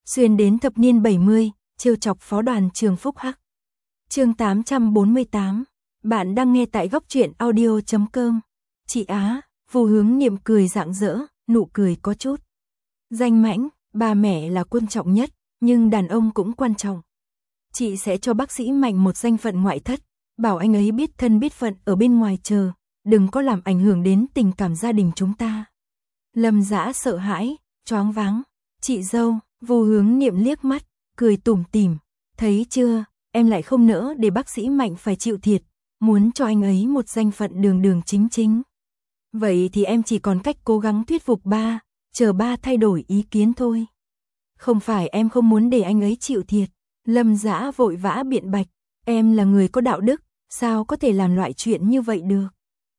xuyên đến thập niên 70, trêu chọc phó đoàn trường Phúc Hắc. Chương 848. Bạn đang nghe tại góc truyện audio.com. Chị Á, Vu Hướng Niệm cười rạng rỡ, nụ cười có chút danh mãnh. Ba mẹ là quan trọng nhất, nhưng đàn ông cũng quan trọng. Chị sẽ cho bác sĩ Mạnh một danh phận ngoại thất, bảo anh ấy biết thân biết phận ở bên ngoài chờ, đừng có làm ảnh hưởng đến tình cảm gia đình chúng ta. Lâm Dã sợ hãi, choáng váng. Chị dâu, Vu Hướng Niệm liếc mắt, cười tủm tỉm. Thấy chưa, em lại không nỡ để bác sĩ Mạnh phải chịu thiệt, muốn cho anh ấy một danh phận đường đường chính chính. Vậy thì em chỉ còn cách cố gắng thuyết phục ba, chờ ba thay đổi ý kiến thôi. Không phải em không muốn để anh ấy chịu thiệt. Lâm Dã vội vã biện bạch, em là người có đạo đức, sao có thể làm loại chuyện như vậy được.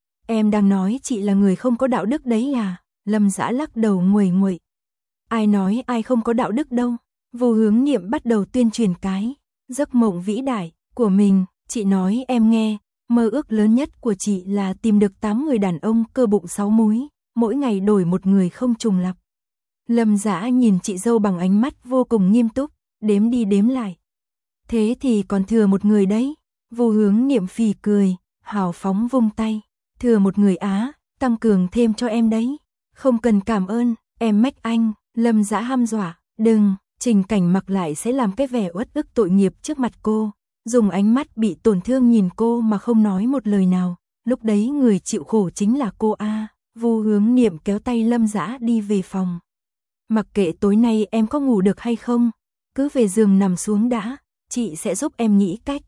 Em đang nói chị là người không có đạo đức đấy à? Lâm Dã lắc đầu nguầy nguậy. Ai nói ai không có đạo đức đâu. Vu Hướng Niệm bắt đầu tuyên truyền cái giấc mộng vĩ đại của mình. Chị nói em nghe, mơ ước lớn nhất của chị là tìm được 8 người đàn ông cơ bụng 6 múi, mỗi ngày đổi một người không trùng lặp. Lâm Dã nhìn chị dâu bằng ánh mắt vô cùng nghiêm túc, đếm đi đếm lại. Thế thì còn thừa một người đấy. Vu Hướng Niệm phì cười, hào phóng vung tay. Thừa một người á, tăng cường thêm cho em đấy. Không cần cảm ơn, em mách anh. Lâm Dã hăm dọa, đừng. Trình Cảnh Mặc lại sẽ làm cái vẻ uất ức tội nghiệp trước mặt cô, dùng ánh mắt bị tổn thương nhìn cô mà không nói một lời nào. Lúc đấy người chịu khổ chính là cô a. Vu Hướng Niệm kéo tay Lâm Dã đi về phòng. Mặc kệ tối nay em có ngủ được hay không, cứ về giường nằm xuống đã, chị sẽ giúp em nghĩ cách.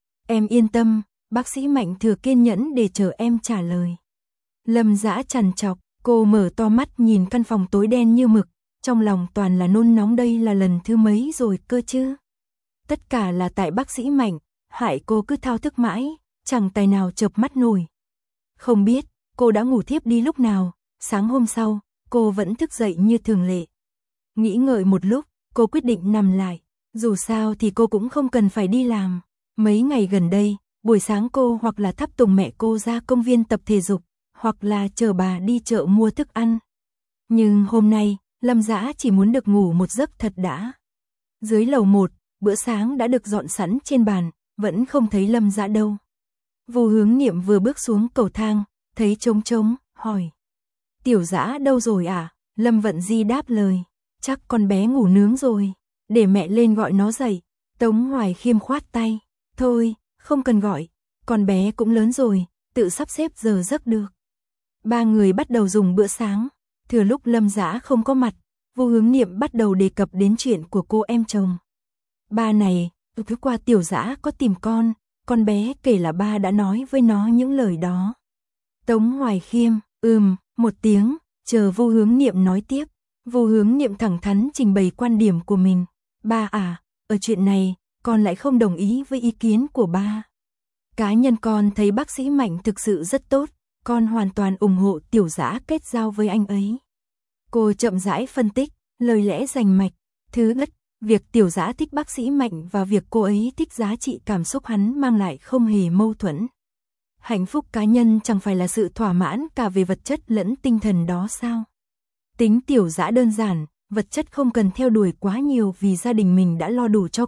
Em yên tâm, bác sĩ Mạnh thừa kiên nhẫn để chờ em trả lời. Lâm Dã trằn trọc, cô mở to mắt nhìn căn phòng tối đen như mực, trong lòng toàn là nôn nóng. Đây là lần thứ mấy rồi cơ chứ? Tất cả là tại bác sĩ Mạnh, hại cô cứ thao thức mãi, chẳng tài nào chợp mắt nổi. Không biết, cô đã ngủ thiếp đi lúc nào, sáng hôm sau, cô vẫn thức dậy như thường lệ. Nghĩ ngợi một lúc, cô quyết định nằm lại, dù sao thì cô cũng không cần phải đi làm. Mấy ngày gần đây, buổi sáng cô hoặc là thắp tùng mẹ cô ra công viên tập thể dục, hoặc là chờ bà đi chợ mua thức ăn. Nhưng hôm nay, Lâm Dã chỉ muốn được ngủ một giấc thật đã. Dưới lầu 1, bữa sáng đã được dọn sẵn trên bàn, vẫn không thấy Lâm Dã đâu. Vu Hướng Niệm vừa bước xuống cầu thang, thấy trống trống, hỏi. Tiểu Dã đâu rồi à? Lâm Vận Di đáp lời. Chắc con bé ngủ nướng rồi, để mẹ lên gọi nó dậy. Tống Hoài Khiêm khoát tay. Thôi, không cần gọi, con bé cũng lớn rồi, tự sắp xếp giờ giấc được. Ba người bắt đầu dùng bữa sáng. Thừa lúc Lâm Dã không có mặt, Vu Hướng Niệm bắt đầu đề cập đến chuyện của cô em chồng. Ba này, thứ qua Tiểu Dã có tìm con bé kể là ba đã nói với nó những lời đó. Tống Hoài Khiêm, một tiếng, chờ Vu Hướng Niệm nói tiếp. Vu Hướng Niệm thẳng thắn trình bày quan điểm của mình. Ba à, ở chuyện này, con lại không đồng ý với ý kiến của ba. Cá nhân con thấy bác sĩ Mạnh thực sự rất tốt, con hoàn toàn ủng hộ Tiểu Dã kết giao với anh ấy. Cô chậm rãi phân tích, lời lẽ rành mạch. Thứ nhất, việc Tiểu Dã thích bác sĩ Mạnh và việc cô ấy thích giá trị cảm xúc hắn mang lại không hề mâu thuẫn. Hạnh phúc cá nhân chẳng phải là sự thỏa mãn cả về vật chất lẫn tinh thần đó sao? Tính Tiểu Dã đơn giản, vật chất không cần theo đuổi quá nhiều vì gia đình mình đã lo đủ cho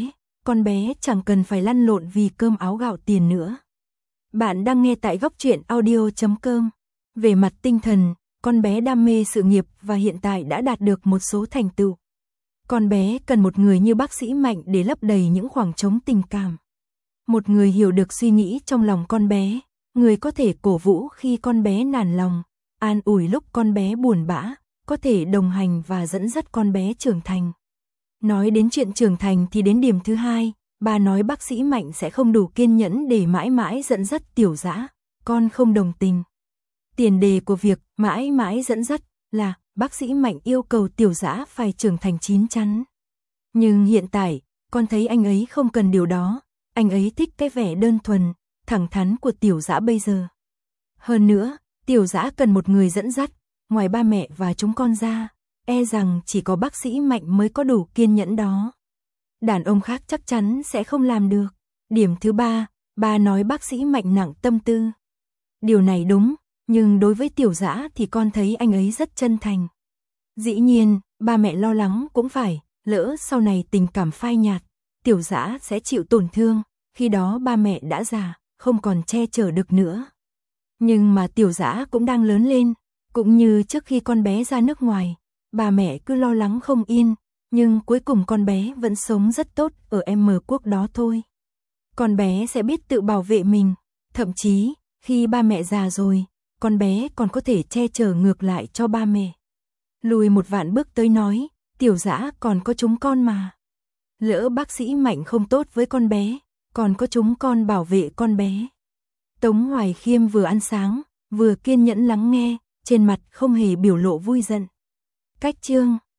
con bé chẳng cần phải lăn lộn vì cơm áo gạo tiền nữa. Bạn đang nghe tại góc truyện audio.com. Về mặt tinh thần, con bé đam mê sự nghiệp và hiện tại đã đạt được một số thành tựu. Con bé cần một người như bác sĩ Mạnh để lấp đầy những khoảng trống tình cảm. Một người hiểu được suy nghĩ trong lòng con bé, người có thể cổ vũ khi con bé nản lòng, an ủi lúc con bé buồn bã, có thể đồng hành và dẫn dắt con bé trưởng thành. Nói đến chuyện trưởng thành thì đến điểm thứ hai, bà nói bác sĩ Mạnh sẽ không đủ kiên nhẫn để mãi mãi dẫn dắt Tiểu Dã, con không đồng tình. Tiền đề của việc mãi mãi dẫn dắt là bác sĩ Mạnh yêu cầu Tiểu Dã phải trưởng thành chín chắn. Nhưng hiện tại, con thấy anh ấy không cần điều đó, anh ấy thích cái vẻ đơn thuần, thẳng thắn của Tiểu Dã bây giờ. Hơn nữa, Tiểu Dã cần một người dẫn dắt, ngoài ba mẹ và chúng con ra, e rằng chỉ có bác sĩ Mạnh mới có đủ kiên nhẫn đó. Đàn ông khác chắc chắn sẽ không làm được. Điểm thứ ba, bà nói bác sĩ Mạnh nặng tâm tư. Điều này đúng, nhưng đối với Tiểu Dã thì con thấy anh ấy rất chân thành. Dĩ nhiên, ba mẹ lo lắng cũng phải, Lỡ sau này tình cảm phai nhạt, Tiểu Dã sẽ chịu tổn thương, khi đó ba mẹ đã già, không còn che chở được nữa. Nhưng mà Tiểu Dã cũng đang lớn lên, cũng như trước khi con bé ra nước ngoài, ba mẹ cứ lo lắng không yên, nhưng cuối cùng con bé vẫn sống rất tốt ở M quốc đó thôi. Con bé sẽ biết tự bảo vệ mình, thậm chí, khi ba mẹ già rồi, con bé còn có thể che chở ngược lại cho ba mẹ. Lùi một vạn bước tới nói, Tiểu Dã còn có chúng con mà. Lỡ bác sĩ Mạnh không tốt với con bé, còn có chúng con bảo vệ con bé. Tống Hoài Khiêm vừa ăn sáng, vừa kiên nhẫn lắng nghe, trên mặt không hề biểu lộ vui giận. Cách chương